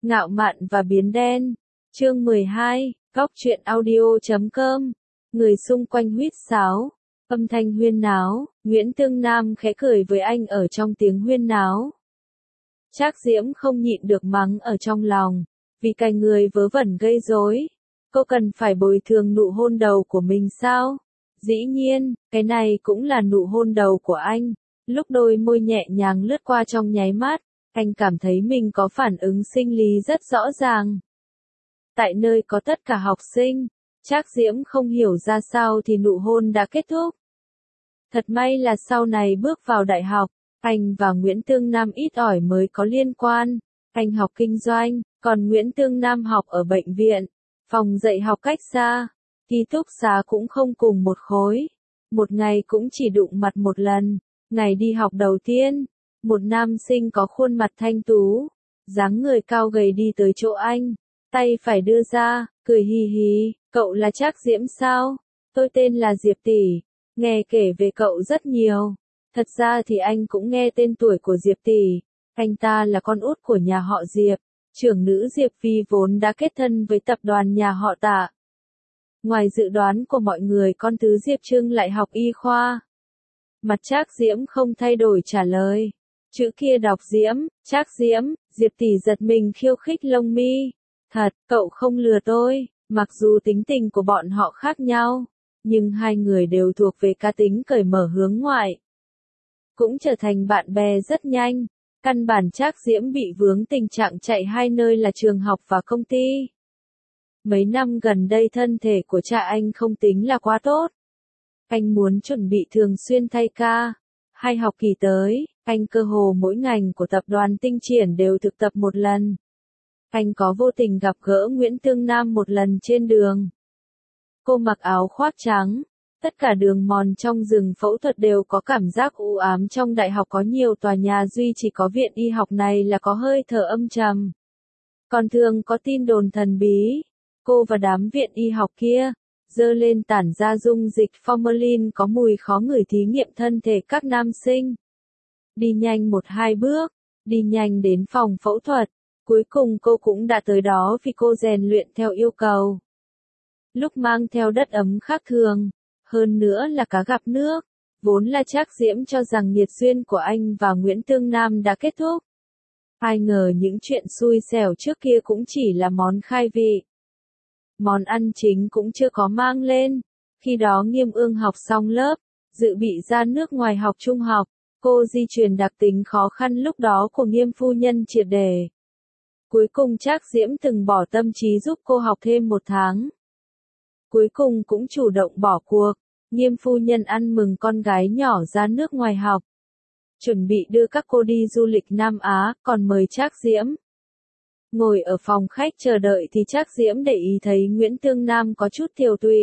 Ngạo mạn và biến đen. Chương 12, góc truyện audio.com. Người xung quanh huýt sáo, âm thanh huyên náo, Nguyễn Tương Nam khẽ cười với anh ở trong tiếng huyên náo. Trác Diễm không nhịn được mắng ở trong lòng, vì cái người vớ vẩn gây rối. Cô cần phải bồi thường nụ hôn đầu của mình sao? Dĩ nhiên, cái này cũng là nụ hôn đầu của anh. Lúc đôi môi nhẹ nhàng lướt qua trong nháy mắt, anh cảm thấy mình có phản ứng sinh lý rất rõ ràng. Tại nơi có tất cả học sinh, Trác Diễm không hiểu ra sao thì nụ hôn đã kết thúc. Thật may là sau này bước vào đại học, anh và Nguyễn Tương Nam ít ỏi mới có liên quan. Anh học kinh doanh, còn Nguyễn Tương Nam học ở bệnh viện. Phòng dạy học cách xa, ký túc xá cũng không cùng một khối. Một ngày cũng chỉ đụng mặt một lần. Ngày đi học đầu tiên, một nam sinh có khuôn mặt thanh tú, dáng người cao gầy đi tới chỗ anh, tay phải đưa ra, cười hì hì, cậu là Trác Diễm sao? Tôi tên là Diệp tỷ, nghe kể về cậu rất nhiều. Thật ra thì anh cũng nghe tên tuổi của Diệp tỷ, anh ta là con út của nhà họ Diệp, trưởng nữ Diệp Phi vốn đã kết thân với tập đoàn nhà họ Tạ. Ngoài dự đoán của mọi người, con thứ Diệp Trưng lại học y khoa. Mặt Trác Diễm không thay đổi trả lời. Chữ kia đọc Diễm, Trác Diễm, Diệp tỷ giật mình khiêu khích lông mi. Thật, cậu không lừa tôi, mặc dù tính tình của bọn họ khác nhau, nhưng hai người đều thuộc về cá tính cởi mở hướng ngoại. Cũng trở thành bạn bè rất nhanh, căn bản Trác Diễm bị vướng tình trạng chạy hai nơi là trường học và công ty. Mấy năm gần đây thân thể của cha anh không tính là quá tốt. Anh muốn chuẩn bị thường xuyên thay ca. Hai học kỳ tới, anh cơ hồ mỗi ngành của tập đoàn Tinh Triển đều thực tập một lần. Anh có vô tình gặp gỡ Nguyễn Tương Nam một lần trên đường. Cô mặc áo khoác trắng. Tất cả đường mòn trong rừng phẫu thuật đều có cảm giác u ám. Trong đại học có nhiều tòa nhà duy chỉ có viện y học này là có hơi thở âm trầm. Còn thường có tin đồn thần bí. Cô và đám viện y học kia dơ lên tản ra dung dịch formalin có mùi khó ngửi thí nghiệm thân thể các nam sinh. Đi nhanh 1-2 bước, đi nhanh đến phòng phẫu thuật, cuối cùng cô cũng đã tới đó vì cô rèn luyện theo yêu cầu. Lúc mang theo đất ấm khác thường, hơn nữa là cá gặp nước, vốn là Trác Diễm cho rằng nghiệt duyên của anh và Nguyễn Tương Nam đã kết thúc. Ai ngờ những chuyện xui xẻo trước kia cũng chỉ là món khai vị. Món ăn chính cũng chưa có mang lên. Khi đó Nghiêm Ương học xong lớp, dự bị ra nước ngoài học trung học, cô di truyền đặc tính khó khăn lúc đó của Nghiêm phu nhân triệt để. Cuối cùng Trác Diễm từng bỏ tâm trí giúp cô học thêm 1 tháng. Cuối cùng cũng chủ động bỏ cuộc, Nghiêm phu nhân ăn mừng con gái nhỏ ra nước ngoài học. Chuẩn bị đưa các cô đi du lịch Nam Á, còn mời Trác Diễm. Ngồi ở phòng khách chờ đợi thì Trác Diễm để ý thấy Nguyễn Tương Nam có chút tiều tụy.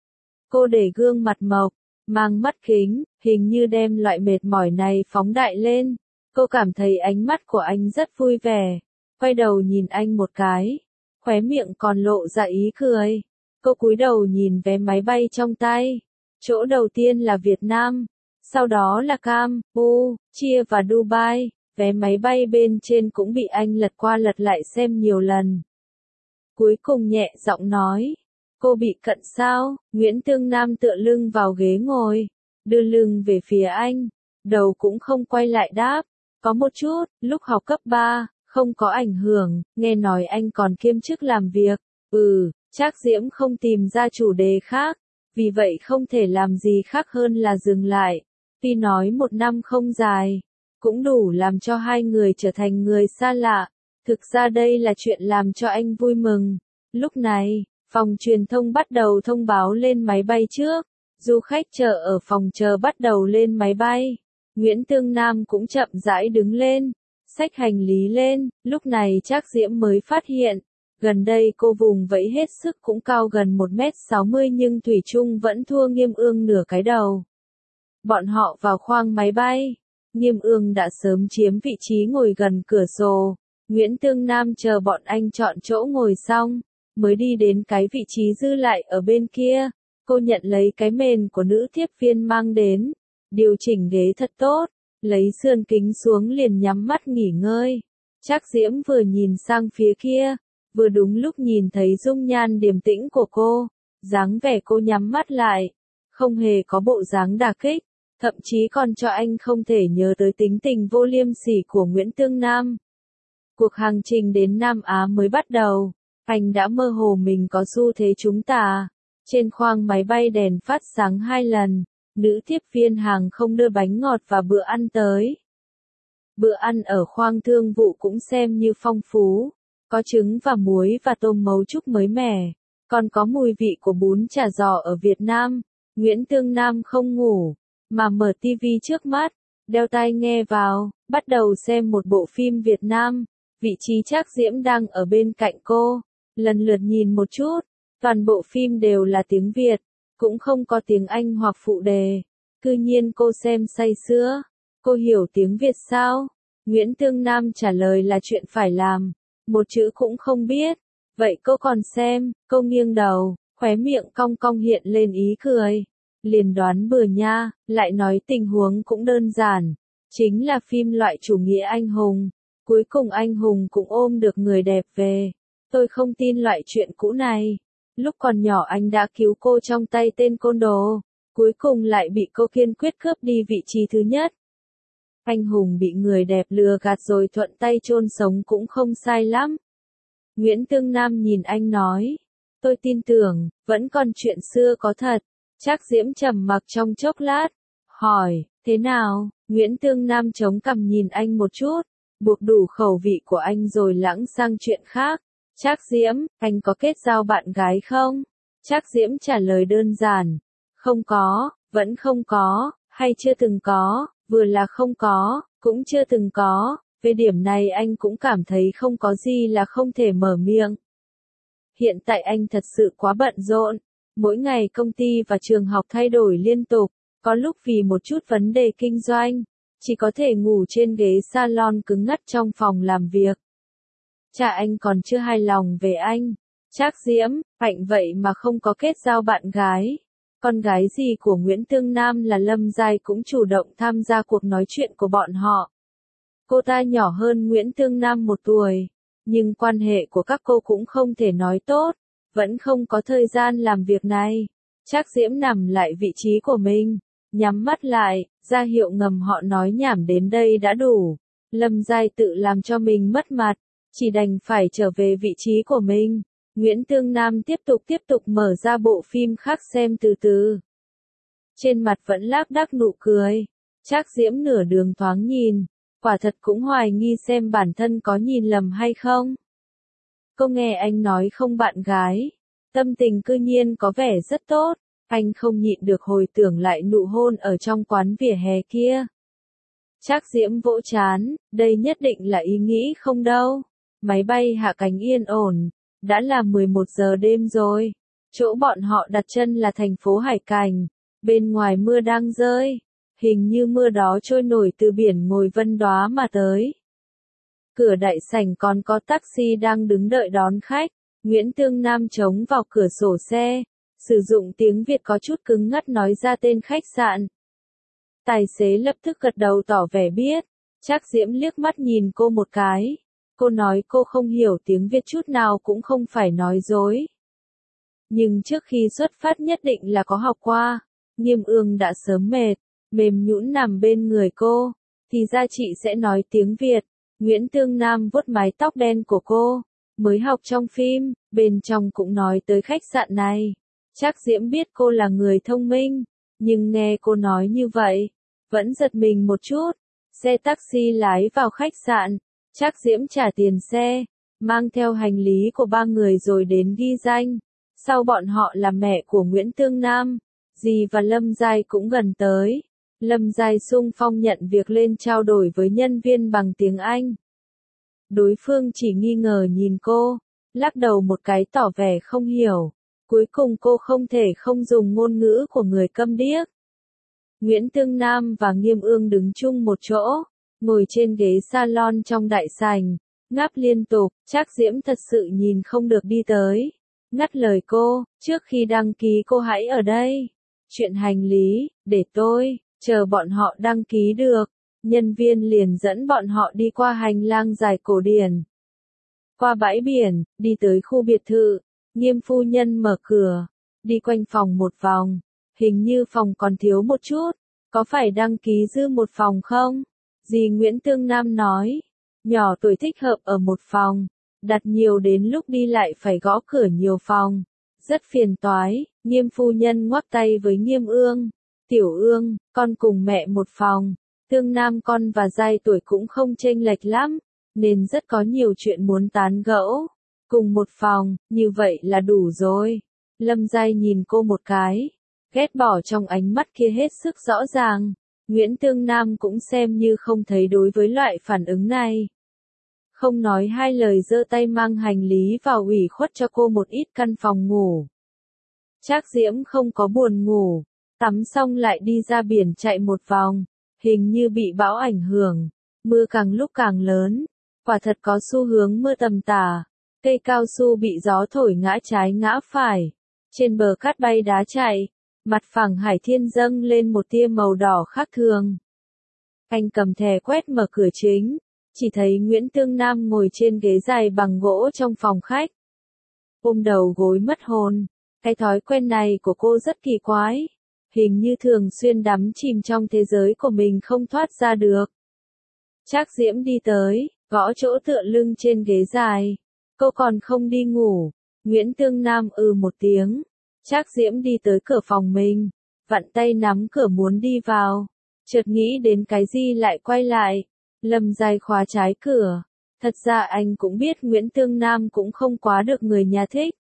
Cô để gương mặt mộc, mang mắt kính, hình như đem loại mệt mỏi này phóng đại lên. Cô cảm thấy ánh mắt của anh rất vui vẻ. Quay đầu nhìn anh một cái, khóe miệng còn lộ ra ý cười. Cô cúi đầu nhìn vé máy bay trong tay. Chỗ đầu tiên là Việt Nam, sau đó là Campuchia và Dubai. Vé máy bay bên trên cũng bị anh lật qua lật lại xem nhiều lần. Cuối cùng nhẹ giọng nói, cô bị cận sao? Nguyễn Tương Nam tựa lưng vào ghế ngồi, đưa lưng về phía anh, đầu cũng không quay lại đáp. Có một chút, lúc học cấp 3, không có ảnh hưởng, nghe nói anh còn kiêm chức làm việc. Trác Diễm không tìm ra chủ đề khác, vì vậy không thể làm gì khác hơn là dừng lại. Tuy nói 1 năm không dài, cũng đủ làm cho hai người trở thành người xa lạ. Thực ra đây là chuyện làm cho anh vui mừng. Lúc này, phòng truyền thông bắt đầu thông báo lên máy bay trước. Du khách chờ ở phòng chờ bắt đầu lên máy bay. Nguyễn Tương Nam cũng chậm rãi đứng lên, xách hành lý lên. Lúc này Trác Diễm mới phát hiện, gần đây cô vùng vẫy hết sức cũng cao gần 1m60 nhưng thủy chung vẫn thua Nghiêm Ương nửa cái đầu. Bọn họ vào khoang máy bay. Nghiêm Ương đã sớm chiếm vị trí ngồi gần cửa sổ. Nguyễn Tương Nam chờ bọn anh chọn chỗ ngồi xong, mới đi đến cái vị trí dư lại ở bên kia. Cô nhận lấy cái mền của nữ tiếp viên mang đến, điều chỉnh ghế thật tốt, lấy sườn kính xuống liền nhắm mắt nghỉ ngơi. Trác Diễm vừa nhìn sang phía kia, vừa đúng lúc nhìn thấy dung nhan điềm tĩnh của cô, dáng vẻ cô nhắm mắt lại, không hề có bộ dáng đả kích, thậm chí còn cho anh không thể nhớ tới tính tình vô liêm sỉ của Nguyễn Tương Nam. Cuộc hành trình đến Nam Á mới bắt đầu, anh đã mơ hồ mình có xu thế trúng tà. Trên khoang máy bay đèn phát sáng 2 lần, nữ tiếp viên hàng không đưa bánh ngọt và bữa ăn tới. Bữa ăn ở khoang thương vụ cũng xem như phong phú, có trứng và muối và tôm mấu trúc mới mẻ, còn có mùi vị của bún chả giò ở Việt Nam. Nguyễn Tương Nam không ngủ, mà mở tivi trước mắt, đeo tai nghe vào, bắt đầu xem một bộ phim Việt Nam. Vị trí Trác Diễm đang ở bên cạnh cô, lần lượt nhìn một chút, toàn bộ phim đều là tiếng Việt, cũng không có tiếng Anh hoặc phụ đề. Cư nhiên cô xem say sưa. Cô hiểu tiếng Việt sao? Nguyễn Tương Nam trả lời là chuyện phải làm, một chữ cũng không biết. Vậy cô còn xem? Cô nghiêng đầu, khóe miệng cong cong hiện lên ý cười. Liền đoán bừa nha, lại nói tình huống cũng đơn giản, chính là phim loại chủ nghĩa anh hùng. Cuối cùng anh hùng cũng ôm được người đẹp về. Tôi không tin loại chuyện cũ này. Lúc còn nhỏ anh đã cứu cô trong tay tên côn đồ, cuối cùng lại bị cô kiên quyết cướp đi vị trí thứ nhất. Anh hùng bị người đẹp lừa gạt rồi thuận tay chôn sống cũng không sai lắm. Nguyễn Tương Nam nhìn anh nói, tôi tin tưởng, vẫn còn chuyện xưa có thật. Trác Diễm trầm mặc trong chốc lát, hỏi, thế nào? Nguyễn Tương Nam chống cằm nhìn anh một chút, buộc đủ khẩu vị của anh rồi lãng sang chuyện khác. Trác Diễm, anh có kết giao bạn gái không? Trác Diễm trả lời đơn giản, không có, vẫn không có, hay chưa từng có, vừa là không có, cũng chưa từng có. Về điểm này anh cũng cảm thấy không có gì là không thể mở miệng. Hiện tại anh thật sự quá bận rộn, mỗi ngày công ty và trường học thay đổi liên tục, có lúc vì một chút vấn đề kinh doanh, chỉ có thể ngủ trên ghế salon cứng ngắc trong phòng làm việc. Cha anh còn chưa hài lòng về anh. Trác Diễm, hạnh vậy mà không có kết giao bạn gái. Con gái gì của Nguyễn Tương Nam là Lâm Giai cũng chủ động tham gia cuộc nói chuyện của bọn họ. Cô ta nhỏ hơn Nguyễn Tương Nam 1 tuổi, nhưng quan hệ của các cô cũng không thể nói tốt, vẫn không có thời gian làm việc này. Trác Diễm nằm lại vị trí của mình, nhắm mắt lại, ra hiệu ngầm họ nói nhảm đến đây đã đủ. Lâm Giai tự làm cho mình mất mặt, chỉ đành phải trở về vị trí của mình. Nguyễn Tương Nam tiếp tục mở ra bộ phim khác xem từ từ. Trên mặt vẫn lác đác nụ cười. Trác Diễm nửa đường thoáng nhìn, quả thật cũng hoài nghi xem bản thân có nhìn lầm hay không. Cô nghe anh nói không bạn gái, tâm tình cư nhiên có vẻ rất tốt, anh không nhịn được hồi tưởng lại nụ hôn ở trong quán vỉa hè kia. Trác Diễm vỗ trán, đây nhất định là ý nghĩ không đâu. Máy bay hạ cánh yên ổn, đã là 11 giờ đêm rồi. Chỗ bọn họ đặt chân là thành phố Hải Cảnh, bên ngoài mưa đang rơi, hình như mưa đó trôi nổi từ biển Ngồi Vân Đoá mà tới. Cửa đại sảnh còn có taxi đang đứng đợi đón khách. Nguyễn Tương Nam chống vào cửa sổ xe, sử dụng tiếng Việt có chút cứng ngắc nói ra tên khách sạn. Tài xế lập tức gật đầu tỏ vẻ biết. Trác Diễm liếc mắt nhìn cô một cái. Cô nói cô không hiểu tiếng Việt chút nào cũng không phải nói dối. Nhưng trước khi xuất phát nhất định là có học qua. Nghiêm Ương đã sớm mệt, mềm nhũn nằm bên người cô, thì ra chị sẽ nói tiếng Việt. Nguyễn Tương Nam vuốt mái tóc đen của cô, mới học trong phim, bên trong cũng nói tới khách sạn này. Trác Diễm biết cô là người thông minh, nhưng nghe cô nói như vậy, vẫn giật mình một chút. Xe taxi lái vào khách sạn, Trác Diễm trả tiền xe, mang theo hành lý của 3 người rồi đến ghi danh. Sau bọn họ là mẹ của Nguyễn Tương Nam, dì và Lâm Giai cũng gần tới. Lâm Giai xung phong nhận việc lên trao đổi với nhân viên bằng tiếng Anh. Đối phương chỉ nghi ngờ nhìn cô, lắc đầu một cái tỏ vẻ không hiểu. Cuối cùng cô không thể không dùng ngôn ngữ của người câm điếc. Nguyễn Tương Nam và Nghiêm Ương đứng chung một chỗ, ngồi trên ghế salon trong đại sảnh, ngáp liên tục. Trác Diễm thật sự nhìn không được đi tới, ngắt lời cô, trước khi đăng ký cô hãy ở đây. Chuyện hành lý, để tôi, chờ bọn họ đăng ký được. nhân viên liền dẫn bọn họ đi qua hành lang dài cổ điển. Qua bãi biển, đi tới khu biệt thự, Nghiêm phu nhân mở cửa, đi quanh phòng một vòng, hình như phòng còn thiếu một chút, có phải đăng ký dư một phòng không? Dì Nguyễn Tương Nam nói, nhỏ tuổi thích hợp ở một phòng, đặt nhiều đến lúc đi lại phải gõ cửa nhiều phòng, rất phiền toái. Nghiêm phu nhân ngoắc tay với Nghiêm Ương, Tiểu Ương, con cùng mẹ một phòng, Tương Nam con và Giai tuổi cũng không chênh lệch lắm, nên rất có nhiều chuyện muốn tán gẫu. Cùng một phòng, như vậy là đủ rồi. Lâm Giai nhìn cô một cái, ghét bỏ trong ánh mắt kia hết sức rõ ràng. Nguyễn Tương Nam cũng xem như không thấy đối với loại phản ứng này. Không nói hai lời giơ tay mang hành lý vào ủy khuất cho cô một ít căn phòng ngủ. Trác Diễm không có buồn ngủ, tắm xong lại đi ra biển chạy một vòng, hình như bị bão ảnh hưởng, mưa càng lúc càng lớn, quả thật có xu hướng mưa tầm tả, cây cao su bị gió thổi ngã trái ngã phải, trên bờ cát bay đá chạy, mặt phẳng Hải Thiên dâng lên một tia màu đỏ khác thường. Anh cầm thẻ quét mở cửa chính, chỉ thấy Nguyễn Tương Nam ngồi trên ghế dài bằng gỗ trong phòng khách. Ôm đầu gối mất hồn, cái thói quen này của cô rất kỳ quái, hình như thường xuyên đắm chìm trong thế giới của mình không thoát ra được. Trác Diễm đi tới, gõ chỗ tựa lưng trên ghế dài. Cô còn không đi ngủ. Nguyễn Tương Nam một tiếng. Trác Diễm đi tới cửa phòng mình, vặn tay nắm cửa muốn đi vào. Chợt nghĩ đến cái gì lại quay lại. Lâm Giai khóa trái cửa. Thật ra anh cũng biết Nguyễn Tương Nam cũng không quá được người nhà thích.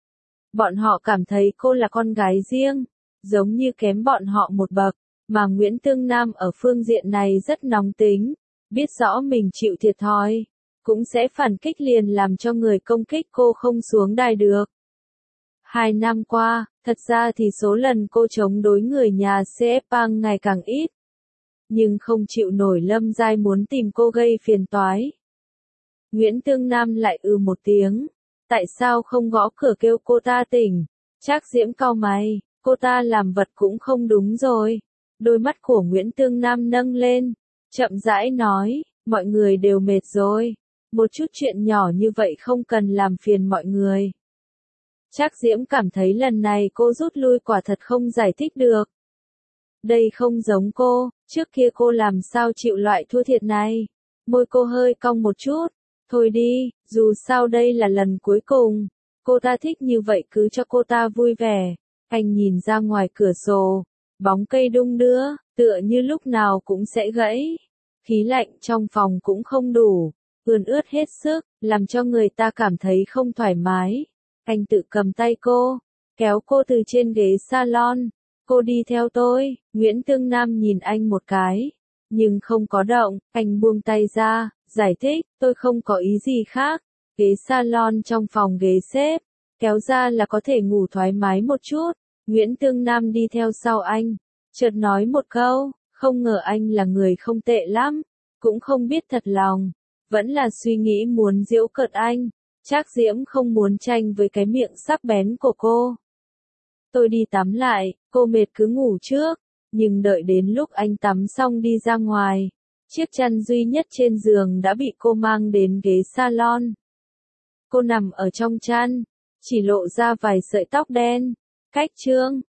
Bọn họ cảm thấy cô là con gái riêng, giống như kém bọn họ một bậc, mà Nguyễn Tương Nam ở phương diện này rất nóng tính, biết rõ mình chịu thiệt thòi, cũng sẽ phản kích liền làm cho người công kích cô không xuống đài được. 2 năm qua, thật ra thì số lần cô chống đối người nhà CF Pang ngày càng ít, nhưng không chịu nổi Lâm Giai muốn tìm cô gây phiền toái. Nguyễn Tương Nam lại một tiếng. Tại sao không gõ cửa kêu cô ta tỉnh? Trác Diễm cau mày, cô ta làm vật cũng không đúng rồi. Đôi mắt của Nguyễn Tương Nam nâng lên, chậm rãi nói, mọi người đều mệt rồi. Một chút chuyện nhỏ như vậy không cần làm phiền mọi người. Trác Diễm cảm thấy lần này cô rút lui quả thật không giải thích được. Đây không giống cô, trước kia cô làm sao chịu loại thua thiệt này. Môi cô hơi cong một chút. Thôi đi, dù sao đây là lần cuối cùng. Cô ta thích như vậy cứ cho cô ta vui vẻ. Anh nhìn ra ngoài cửa sổ. Bóng cây đung đưa, tựa như lúc nào cũng sẽ gãy. Khí lạnh trong phòng cũng không đủ. Ươn ướt hết sức, làm cho người ta cảm thấy không thoải mái. Anh tự cầm tay cô, kéo cô từ trên ghế salon. Cô đi theo tôi. Nguyễn Tương Nam nhìn anh một cái, nhưng không có động. Anh buông tay ra, giải thích, tôi không có ý gì khác. Ghế salon trong phòng ghế xếp, kéo ra là có thể ngủ thoải mái một chút. Nguyễn Tương Nam đi theo sau anh, chợt nói một câu, không ngờ anh là người không tệ lắm, cũng không biết thật lòng, vẫn là suy nghĩ muốn giễu cợt anh. Trác Diễm không muốn tranh với cái miệng sắc bén của cô. Tôi đi tắm lại, cô mệt cứ ngủ trước, nhưng đợi đến lúc anh tắm xong đi ra ngoài. Chiếc chăn duy nhất trên giường đã bị cô mang đến ghế salon. Cô nằm ở trong chăn, chỉ lộ ra vài sợi tóc đen. Cách chương